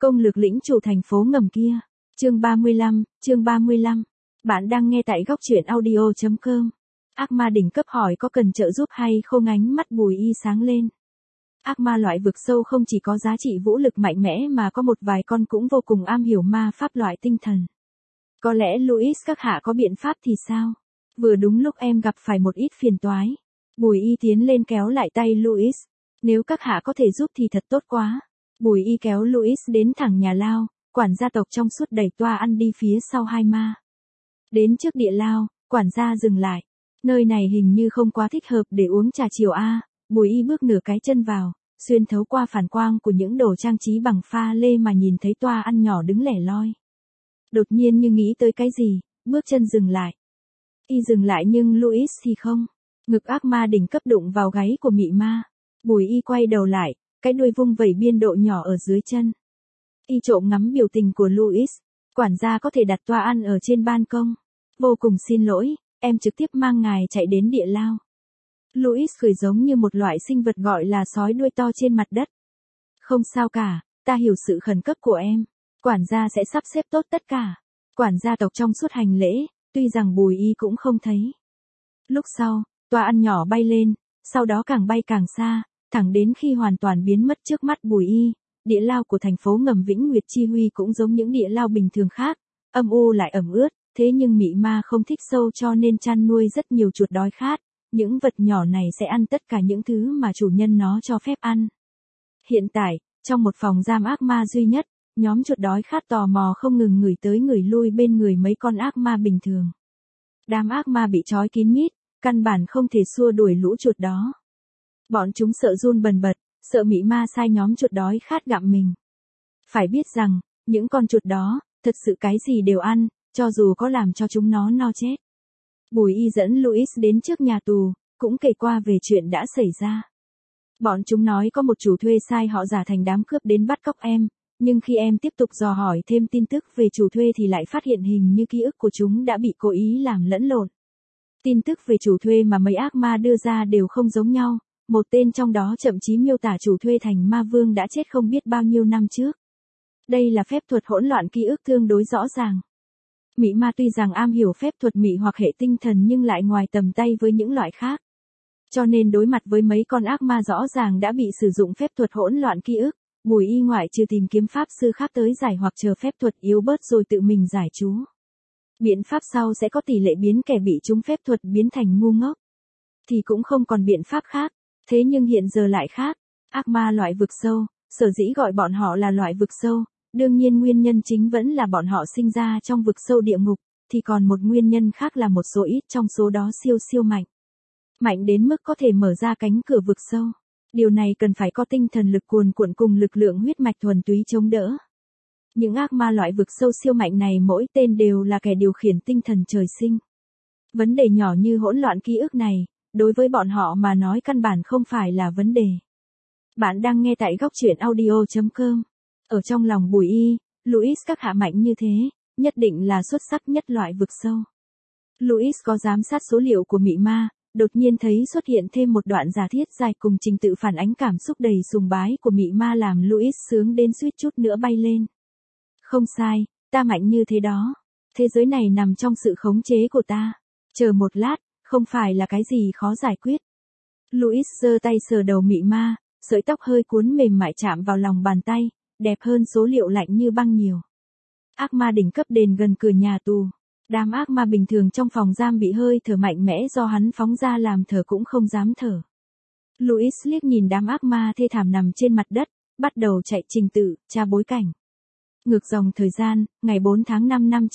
Công lược lĩnh chủ thành phố ngầm kia. Chương 35. Bạn đang nghe tại góc truyện audio.com. Ác ma đỉnh cấp hỏi có cần trợ giúp hay không, ánh mắt Bùi Y sáng lên. Ác ma loại vực sâu không chỉ có giá trị vũ lực mạnh mẽ mà có một vài con cũng vô cùng am hiểu ma pháp loại tinh thần. Có lẽ Louis các hạ có biện pháp thì sao? Vừa đúng lúc em gặp phải một ít phiền toái. Bùi Y tiến lên kéo lại tay Louis. Nếu các hạ có thể giúp thì thật tốt quá. Bùi Y kéo Louis đến thẳng nhà lao, quản gia tộc trong suốt đẩy toa ăn đi phía sau hai ma. Đến trước địa lao, quản gia dừng lại. Nơi này hình như không quá thích hợp để uống trà chiều a. Bùi Y bước nửa cái chân vào, xuyên thấu qua phản quang của những đồ trang trí bằng pha lê mà nhìn thấy toa ăn nhỏ đứng lẻ loi. Đột nhiên như nghĩ tới cái gì, bước chân dừng lại. Y dừng lại nhưng Louis thì không. Ngực ác ma đỉnh cấp đụng vào gáy của mị ma. Bùi Y quay đầu lại, cái đuôi vung vẩy biên độ nhỏ ở dưới chân. Y trộm ngắm biểu tình của Louis. Quản gia có thể đặt toa ăn ở trên ban công. Vô cùng xin lỗi, em trực tiếp mang ngài chạy đến địa lao. Louis cười giống như một loại sinh vật gọi là sói đuôi to trên mặt đất. Không sao cả, ta hiểu sự khẩn cấp của em. Quản gia sẽ sắp xếp tốt tất cả. Quản gia tộc trong suốt hành lễ, tuy rằng Bùi Y cũng không thấy. Lúc sau, toa ăn nhỏ bay lên, sau đó càng bay càng xa, thẳng đến khi hoàn toàn biến mất trước mắt Bùi Y. Địa lao của thành phố ngầm Vĩnh Nguyệt Chi Huy cũng giống những địa lao bình thường khác, âm u lại ẩm ướt, thế nhưng mị ma không thích sâu cho nên chăn nuôi rất nhiều chuột đói khát. Những vật nhỏ này sẽ ăn tất cả những thứ mà chủ nhân nó cho phép ăn. Hiện tại, trong một phòng giam ác ma duy nhất, nhóm chuột đói khát tò mò không ngừng ngửi tới ngửi lui bên người mấy con ác ma bình thường. Đám ác ma bị trói kín mít, căn bản không thể xua đuổi lũ chuột đó. Bọn chúng sợ run bần bật, sợ mị ma sai nhóm chuột đói khát gặm mình. Phải biết rằng, những con chuột đó, thật sự cái gì đều ăn, cho dù có làm cho chúng nó no chết. Bùi Y dẫn Louis đến trước nhà tù, cũng kể qua về chuyện đã xảy ra. Bọn chúng nói có một chủ thuê sai họ giả thành đám cướp đến bắt cóc em, nhưng khi em tiếp tục dò hỏi thêm tin tức về chủ thuê thì lại phát hiện hình như ký ức của chúng đã bị cố ý làm lẫn lộn. Tin tức về chủ thuê mà mấy ác ma đưa ra đều không giống nhau, một tên trong đó thậm chí miêu tả chủ thuê thành ma vương đã chết không biết bao nhiêu năm trước. Đây là phép thuật hỗn loạn ký ức tương đối rõ ràng. Mị ma tuy rằng am hiểu phép thuật mị hoặc hệ tinh thần nhưng lại ngoài tầm tay với những loại khác. Cho nên đối mặt với mấy con ác ma rõ ràng đã bị sử dụng phép thuật hỗn loạn ký ức, Bùi Y ngoại trừ tìm kiếm pháp sư khác tới giải hoặc chờ phép thuật yếu bớt rồi tự mình giải chú. Biện pháp sau sẽ có tỷ lệ biến kẻ bị trúng phép thuật biến thành ngu ngốc. Thì cũng không còn biện pháp khác, thế nhưng hiện giờ lại khác. Ác ma loại vực sâu, sở dĩ gọi bọn họ là loại vực sâu. Đương nhiên nguyên nhân chính vẫn là bọn họ sinh ra trong vực sâu địa ngục, thì còn một nguyên nhân khác là một số ít trong số đó siêu mạnh. Mạnh đến mức có thể mở ra cánh cửa vực sâu. Điều này cần phải có tinh thần lực cuồn cuộn cùng lực lượng huyết mạch thuần túy chống đỡ. Những ác ma loại vực sâu siêu mạnh này mỗi tên đều là kẻ điều khiển tinh thần trời sinh. Vấn đề nhỏ như hỗn loạn ký ức này, đối với bọn họ mà nói căn bản không phải là vấn đề. Bạn đang nghe tại góc truyện audio.com. Ở trong lòng Bùi Y, Louis các hạ mạnh như thế, nhất định là xuất sắc nhất loại vực sâu. Louis có giám sát số liệu của mị ma, đột nhiên thấy xuất hiện thêm một đoạn giả thiết dài cùng trình tự phản ánh cảm xúc đầy sùng bái của mị ma làm Louis sướng đến suýt chút nữa bay lên. Không sai, ta mạnh như thế đó. Thế giới này nằm trong sự khống chế của ta. Chờ một lát, không phải là cái gì khó giải quyết. Louis giơ tay sờ đầu mị ma, sợi tóc hơi cuốn mềm mại chạm vào lòng bàn tay. Đẹp hơn số liệu lạnh như băng nhiều. Ác ma đỉnh cấp đền gần cửa nhà tù. Đám ác ma bình thường trong phòng giam bị hơi thở mạnh mẽ do hắn phóng ra làm thở cũng không dám thở. Louis liếc nhìn đám ác ma thê thảm nằm trên mặt đất, bắt đầu chạy trình tự, tra bối cảnh. Ngược dòng thời gian, ngày 4 tháng 5 năm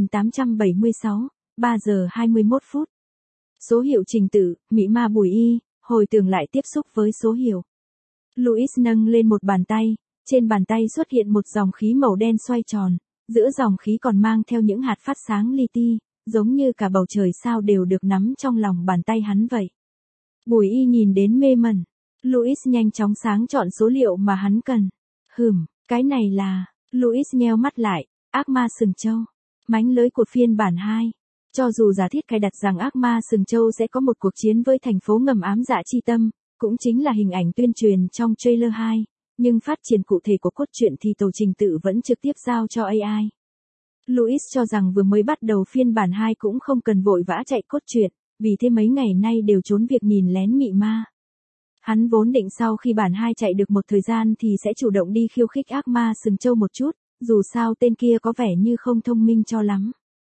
9876, 3 giờ 21 phút. Số hiệu trình tự, mị ma Bùi Y, hồi tưởng lại tiếp xúc với số hiệu. Louis nâng lên một bàn tay. Trên bàn tay xuất hiện một dòng khí màu đen xoay tròn, giữa dòng khí còn mang theo những hạt phát sáng li ti, giống như cả bầu trời sao đều được nắm trong lòng bàn tay hắn vậy. Bùi Y nhìn đến mê mẩn. Louis nhanh chóng sáng chọn số liệu mà hắn cần. Cái này là... Louis nheo mắt lại, ác ma sừng trâu. Mánh lới của phiên bản 2. Cho dù giả thiết cài đặt rằng ác ma sừng trâu sẽ có một cuộc chiến với thành phố ngầm ám dạ chi tâm, cũng chính là hình ảnh tuyên truyền trong trailer 2. Nhưng phát triển cụ thể của cốt truyện thì tổ trình tự vẫn trực tiếp giao cho AI. Louis cho rằng vừa mới bắt đầu phiên bản 2 cũng không cần vội vã chạy cốt truyện, vì thế mấy ngày nay đều trốn việc nhìn lén mị ma. Hắn vốn định sau khi bản 2 chạy được một thời gian thì sẽ chủ động đi khiêu khích ác ma sừng trâu một chút, dù sao tên kia có vẻ như không thông minh cho lắm.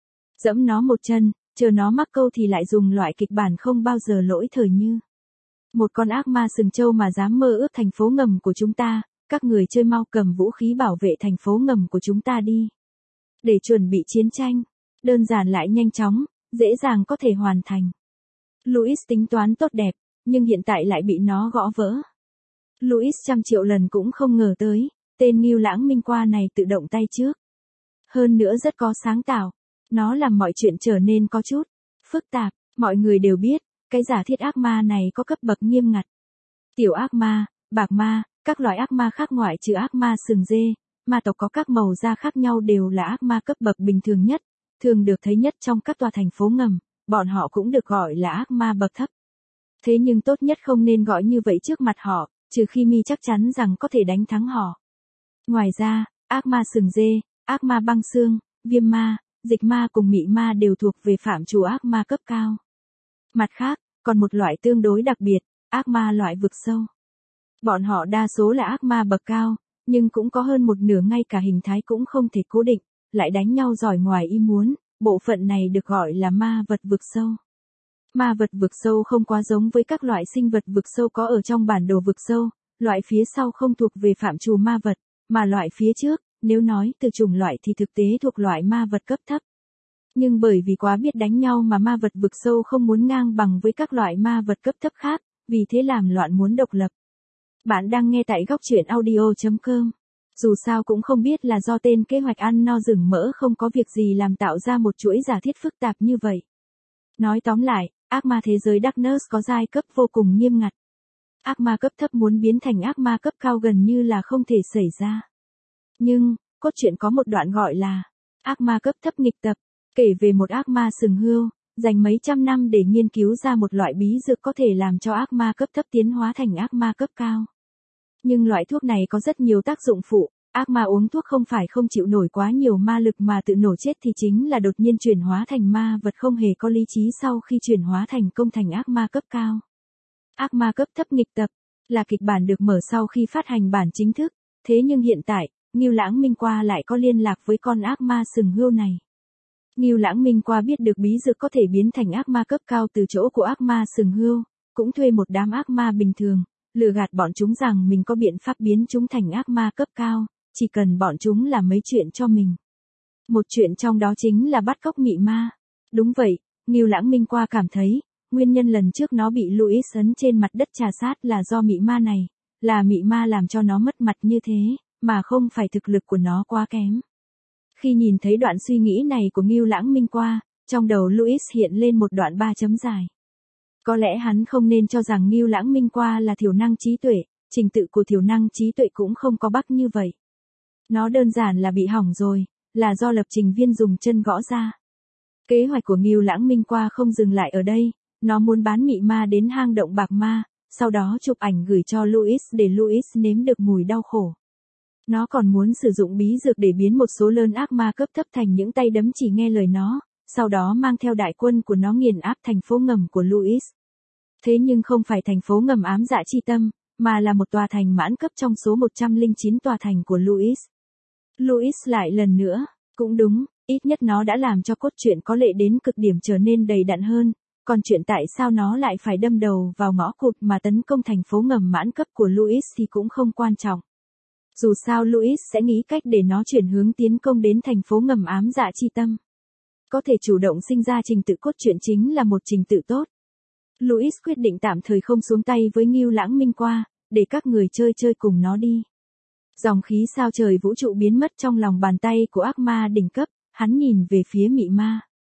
Dẫm nó một chân, chờ nó mắc câu thì lại dùng loại kịch bản không bao giờ lỗi thời như. Một con ác ma sừng trâu mà dám mơ ước thành phố ngầm của chúng ta, các người chơi mau cầm vũ khí bảo vệ thành phố ngầm của chúng ta đi. Để chuẩn bị chiến tranh, đơn giản lại nhanh chóng, dễ dàng có thể hoàn thành. Louis tính toán tốt đẹp, nhưng hiện tại lại bị nó gõ vỡ. Louis 100.000.000 lần cũng không ngờ tới, tên Ngưu Lãng Minh Qua này tự động tay trước. Hơn nữa rất có sáng tạo, nó làm mọi chuyện trở nên có chút phức tạp. Mọi người đều biết, cái giả thiết ác ma này có cấp bậc nghiêm ngặt. Tiểu ác ma, bạc ma, các loại ác ma khác ngoại trừ ác ma sừng dê, ma tộc có các màu da khác nhau đều là ác ma cấp bậc bình thường nhất, thường được thấy nhất trong các tòa thành phố ngầm, bọn họ cũng được gọi là ác ma bậc thấp. Thế nhưng tốt nhất không nên gọi như vậy trước mặt họ, trừ khi mi chắc chắn rằng có thể đánh thắng họ. Ngoài ra, ác ma sừng dê, ác ma băng xương, viêm ma, dịch ma cùng mị ma đều thuộc về phạm trù ác ma cấp cao. Mặt khác, còn một loại tương đối đặc biệt, ác ma loại vực sâu. Bọn họ đa số là ác ma bậc cao, nhưng cũng có hơn một nửa ngay cả hình thái cũng không thể cố định, lại đánh nhau giỏi ngoài ý muốn, bộ phận này được gọi là ma vật vực sâu. Ma vật vực sâu không quá giống với các loại sinh vật vực sâu có ở trong bản đồ vực sâu, loại phía sau không thuộc về phạm trù ma vật, mà loại phía trước, nếu nói từ chủng loại thì thực tế thuộc loại ma vật cấp thấp. Nhưng bởi vì quá biết đánh nhau mà ma vật vực sâu không muốn ngang bằng với các loại ma vật cấp thấp khác, vì thế làm loạn muốn độc lập. Bạn đang nghe tại góc truyện audio.com. Dù sao cũng không biết là do tên kế hoạch ăn no rừng mỡ không có việc gì làm tạo ra một chuỗi giả thiết phức tạp như vậy. Nói tóm lại, ác ma thế giới Darkness có giai cấp vô cùng nghiêm ngặt. Ác ma cấp thấp muốn biến thành ác ma cấp cao gần như là không thể xảy ra. Nhưng, cốt truyện có một đoạn gọi là ác ma cấp thấp nghịch tập, kể về một ác ma sừng hươu, dành mấy trăm năm để nghiên cứu ra một loại bí dược có thể làm cho ác ma cấp thấp tiến hóa thành ác ma cấp cao. Nhưng loại thuốc này có rất nhiều tác dụng phụ, ác ma uống thuốc không phải không chịu nổi quá nhiều ma lực mà tự nổ chết thì chính là đột nhiên chuyển hóa thành ma vật không hề có lý trí sau khi chuyển hóa thành công thành ác ma cấp cao. Ác ma cấp thấp nghịch tập là kịch bản được mở sau khi phát hành bản chính thức, thế nhưng hiện tại, Ngưu Lãng Minh Qua lại có liên lạc với con ác ma sừng hươu này. Ngưu Lãng Minh Qua biết được bí dược có thể biến thành ác ma cấp cao từ chỗ của ác ma sừng hươu, cũng thuê một đám ác ma bình thường, lừa gạt bọn chúng rằng mình có biện pháp biến chúng thành ác ma cấp cao, chỉ cần bọn chúng làm mấy chuyện cho mình. Một chuyện trong đó chính là bắt cóc mị ma. Đúng vậy, Ngưu Lãng Minh Qua cảm thấy, nguyên nhân lần trước nó bị Louis ấn trên mặt đất trà sát là do mị ma này, là mị ma làm cho nó mất mặt như thế, mà không phải thực lực của nó quá kém. Khi nhìn thấy đoạn suy nghĩ này của Ngưu Lãng Minh Qua, trong đầu Louis hiện lên một đoạn 3 chấm dài. Có lẽ hắn không nên cho rằng Ngưu Lãng Minh Qua là thiểu năng trí tuệ, trình tự của thiểu năng trí tuệ cũng không có bắc như vậy. Nó đơn giản là bị hỏng rồi, là do lập trình viên dùng chân gõ ra. Kế hoạch của Ngưu Lãng Minh Qua không dừng lại ở đây, nó muốn bán mị ma đến hang động bạc ma, sau đó chụp ảnh gửi cho Louis để Louis nếm được mùi đau khổ. Nó còn muốn sử dụng bí dược để biến một số lớn ác ma cấp thấp thành những tay đấm chỉ nghe lời nó, sau đó mang theo đại quân của nó nghiền áp thành phố ngầm của Louis. Thế nhưng không phải thành phố ngầm ám dạ chi tâm, mà là một tòa thành mãn cấp trong số 109 tòa thành của Louis. Louis lại lần nữa, cũng đúng, ít nhất nó đã làm cho cốt truyện có lệ đến cực điểm trở nên đầy đặn hơn, còn chuyện tại sao nó lại phải đâm đầu vào ngõ cụt mà tấn công thành phố ngầm mãn cấp của Louis thì cũng không quan trọng. Dù sao Louis sẽ nghĩ cách để nó chuyển hướng tiến công đến thành phố ngầm ám dạ chi tâm. Có thể chủ động sinh ra trình tự cốt truyện chính là một trình tự tốt. Louis quyết định tạm thời không xuống tay với Ngưu Lãng Minh Qua, để các người chơi cùng nó đi. Dòng khí sao trời vũ trụ biến mất trong lòng bàn tay của ác ma đỉnh cấp, hắn nhìn về phía mị ma.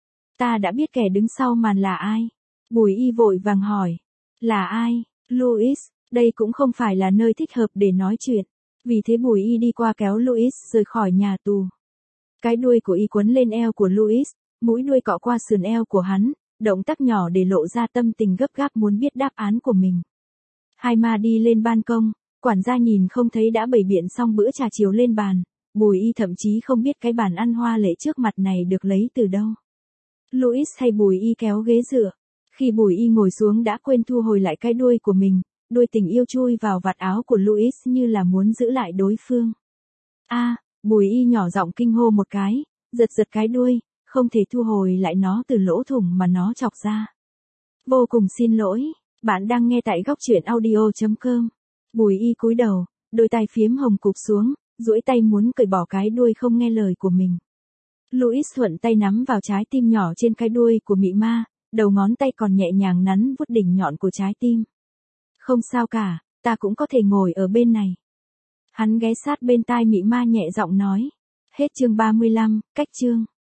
Ta đã biết kẻ đứng sau màn là ai. Bùi Y vội vàng hỏi. Là ai? Louis, đây cũng không phải là nơi thích hợp để nói chuyện. Vì thế Bùi Y đi qua kéo Louis rời khỏi nhà tù. Cái đuôi của Y quấn lên eo của Louis, mũi đuôi cọ qua sườn eo của hắn, động tác nhỏ để lộ ra tâm tình gấp gáp muốn biết đáp án của mình. Hai ma đi lên ban công, Quản gia nhìn không thấy đã bày biện xong bữa trà chiều lên bàn, Bùi Y thậm chí không biết cái bàn ăn hoa lệ trước mặt này được lấy từ đâu. Louis hay Bùi Y kéo ghế dựa. Khi Bùi Y ngồi xuống đã quên thu hồi lại cái đuôi của mình, đuôi tình yêu chui vào vạt áo của Louis như là muốn giữ lại đối phương. Bùi Y nhỏ giọng kinh hô một cái, giật giật cái đuôi, không thể thu hồi lại nó từ lỗ thủng mà nó chọc ra. Vô cùng xin lỗi, bạn đang nghe tại góc truyện audio.com. Bùi Y cúi đầu, đôi tai phiếm hồng cụp xuống, duỗi tay muốn cởi bỏ cái đuôi không nghe lời của mình. Louis thuận tay nắm vào trái tim nhỏ trên cái đuôi của mị ma, đầu ngón tay còn nhẹ nhàng nắn vuốt đỉnh nhọn của trái tim. Không sao cả, ta cũng có thể ngồi ở bên này. Hắn ghé sát bên tai mị ma nhẹ giọng nói. Hết chương 35, cách chương.